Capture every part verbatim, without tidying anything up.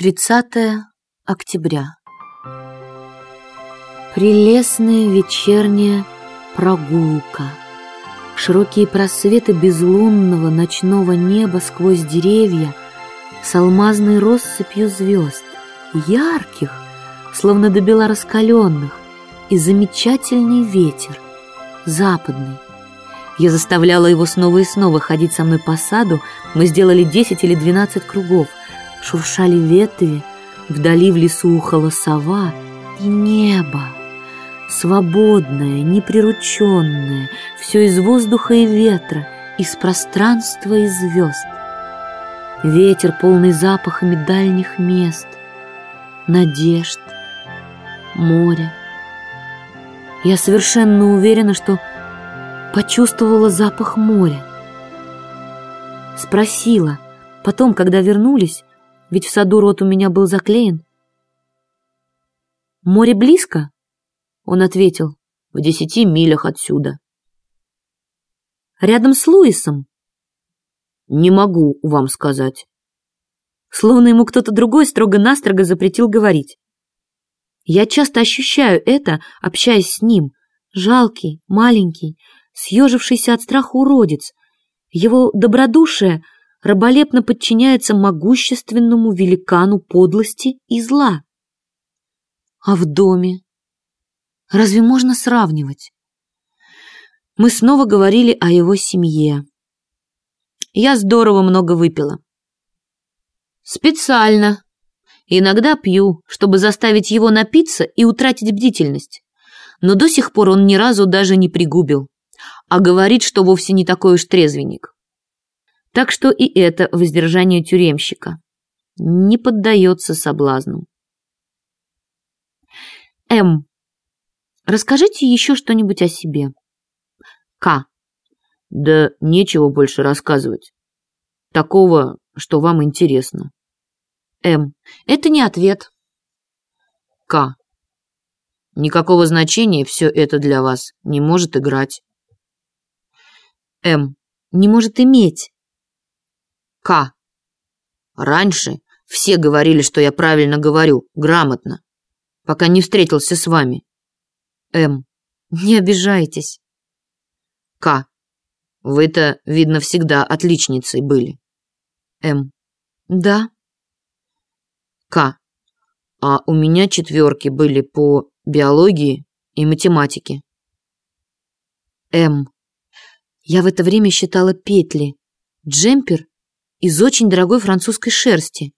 тридцатое октября. Прелестная вечерняя прогулка. Широкие просветы безлунного ночного неба сквозь деревья с алмазной россыпью звезд, ярких, словно до бела раскаленных, и замечательный ветер, западный. Я заставляла его снова и снова ходить со мной по саду. Мы сделали десять или двенадцать кругов. Шуршали ветви, вдали в лесу ухала сова, и небо, свободное, неприрученное, все из воздуха и ветра, из пространства и звезд. Ветер, полный запахами дальних мест, надежд, моря. Я совершенно уверена, что почувствовала запах моря. Спросила, потом, когда вернулись, ведь в саду рот у меня был заклеен: «Море близко?» Он ответил: «В десяти милях отсюда». «Рядом с Луисом?» «Не могу вам сказать». Словно ему кто-то другой строго-настрого запретил говорить. Я часто ощущаю это, общаясь с ним. Жалкий, маленький, съежившийся от страха уродец. Его добродушие раболепно подчиняется могущественному великану подлости и зла. А в доме? Разве можно сравнивать? Мы снова говорили о его семье. Я здорово много выпила. Специально. Иногда пью, чтобы заставить его напиться и утратить бдительность. Но до сих пор он ни разу даже не пригубил, а говорит, что вовсе не такой уж трезвенник. Так что и это воздержание тюремщика не поддается соблазну. М. Расскажите еще что-нибудь о себе. К. Да нечего больше рассказывать. Такого, что вам интересно. М. Это не ответ. К. Никакого значения все это для вас не может играть. М. Не может иметь. К. Раньше все говорили, что я правильно говорю, грамотно, пока не встретился с вами. М. Не обижайтесь. К. Вы-то, видно, всегда отличницей были. М. Да. К. А у меня четверки были по биологии и математике. М. Я в это время считала петли. Джемпер из очень дорогой французской шерсти.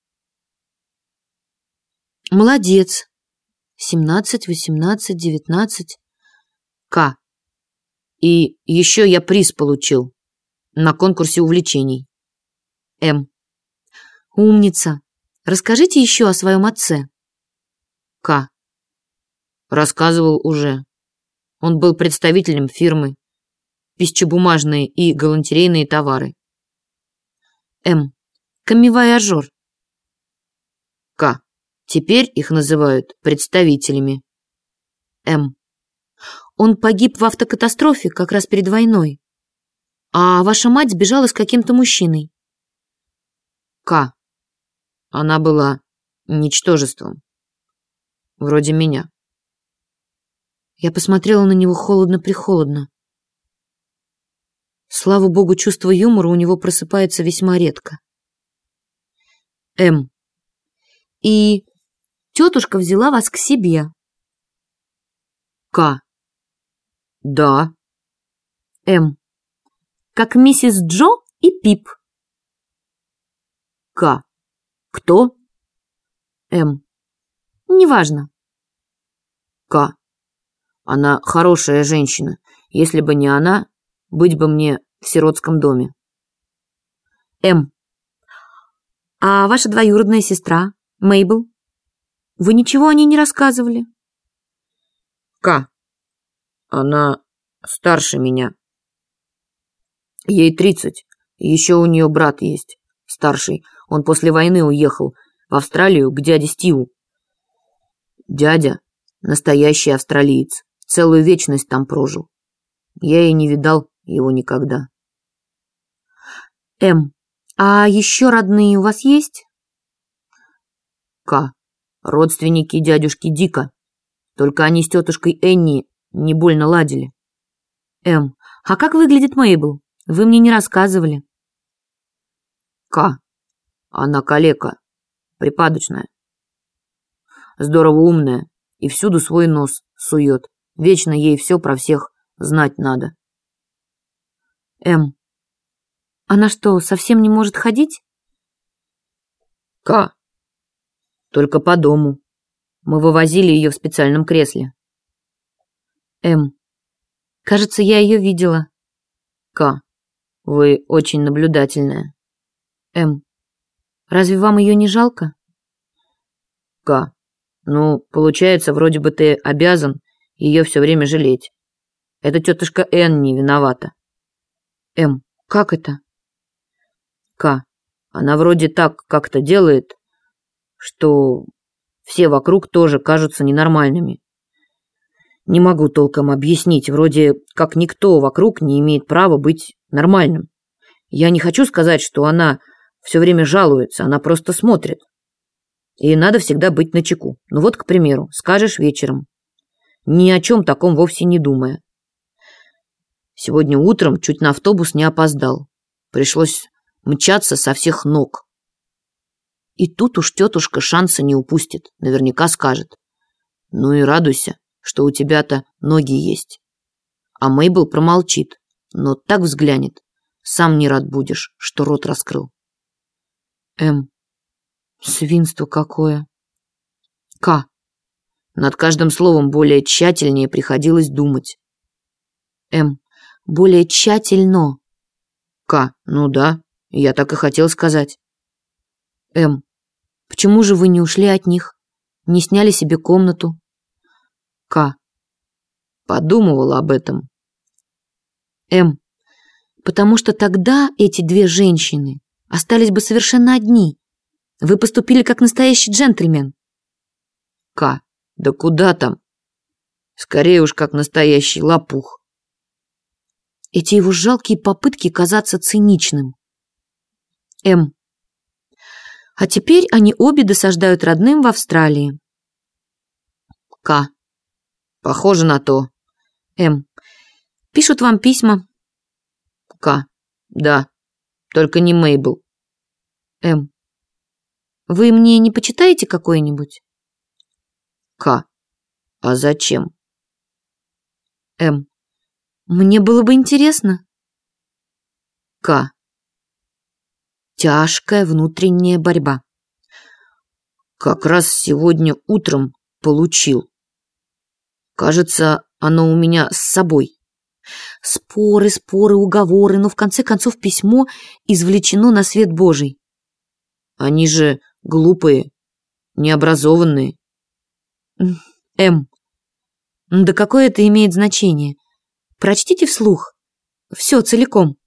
Молодец. Семнадцать, восемнадцать, девятнадцать. К. И еще я приз получил на конкурсе увлечений. М. Умница. Расскажите еще о своем отце. К. Рассказывал уже. Он был представителем фирмы «Пищебумажные и галантерейные товары». М. Коммивояжер. К. Теперь их называют представителями. М. Он погиб в автокатастрофе как раз перед войной. А ваша мать сбежала с каким-то мужчиной. К. Она была ничтожеством. Вроде меня. Я посмотрела на него холодно-прихолодно. Слава богу, чувство юмора у него просыпается весьма редко. М. И тетушка взяла вас к себе. К. Да. М. Как миссис Джо и Пип. К. Кто? М. Неважно. К. Она хорошая женщина. Если бы не она, быть бы мне в сиротском доме. М. А ваша двоюродная сестра, Мейбл? Вы ничего о ней не рассказывали? К. Она старше меня. Ей тридцать. И еще у нее брат есть, старший. Он после войны уехал в Австралию к дяде Стиву. Дядя — настоящий австралиец. Целую вечность там прожил. Я и не видал его никогда. М. А еще родные у вас есть? К. Родственники дядюшки Дика. Только они с тетушкой Энни не больно ладили. М. А как выглядит Мейбл? Вы мне не рассказывали. К. Она калека, припадочная. Здорово умная и всюду свой нос сует. Вечно ей все про всех знать надо. М. Она что, совсем не может ходить? К. Только по дому. Мы вывозили ее в специальном кресле. М. Кажется, я ее видела. К. Вы очень наблюдательная. М. Разве вам ее не жалко? К. Ну, получается, вроде бы ты обязан ее все время жалеть. Это тетушка Энн не виновата. М. Как это? К. Она вроде так как-то делает, что все вокруг тоже кажутся ненормальными. Не могу толком объяснить, вроде как никто вокруг не имеет права быть нормальным. Я не хочу сказать, что она все время жалуется, она просто смотрит. И надо всегда быть начеку. Ну вот, к примеру, скажешь вечером, ни о чем таком вовсе не думая. Сегодня утром чуть на автобус не опоздал. Пришлось мчаться со всех ног. И тут уж тетушка шанса не упустит, наверняка скажет. Ну и радуйся, что у тебя-то ноги есть. А Мейбл промолчит, но так взглянет, сам не рад будешь, что рот раскрыл. М. Свинство какое. К. Над каждым словом более тщательнее приходилось думать. М. Более тщательно. К. Ну да, я так и хотел сказать. М. Почему же вы не ушли от них? Не сняли себе комнату? К. Подумывала об этом. М. Потому что тогда эти две женщины остались бы совершенно одни. Вы поступили как настоящий джентльмен. К. Да куда там? Скорее уж как настоящий лопух. Эти его жалкие попытки казаться циничным. М. А теперь они обе досаждают родным в Австралии. К. Похоже на то. М. Пишут вам письма. К. Да, только не Мейбл. М. Вы мне не почитаете какое-нибудь? К. А зачем? М. Мне было бы интересно. К. Тяжкая внутренняя борьба. Как раз сегодня утром получил. Кажется, оно у меня с собой. Споры, споры, уговоры, но в конце концов письмо извлечено на свет Божий. Они же глупые, необразованные. М. Да какое это имеет значение? Прочтите вслух. Все целиком.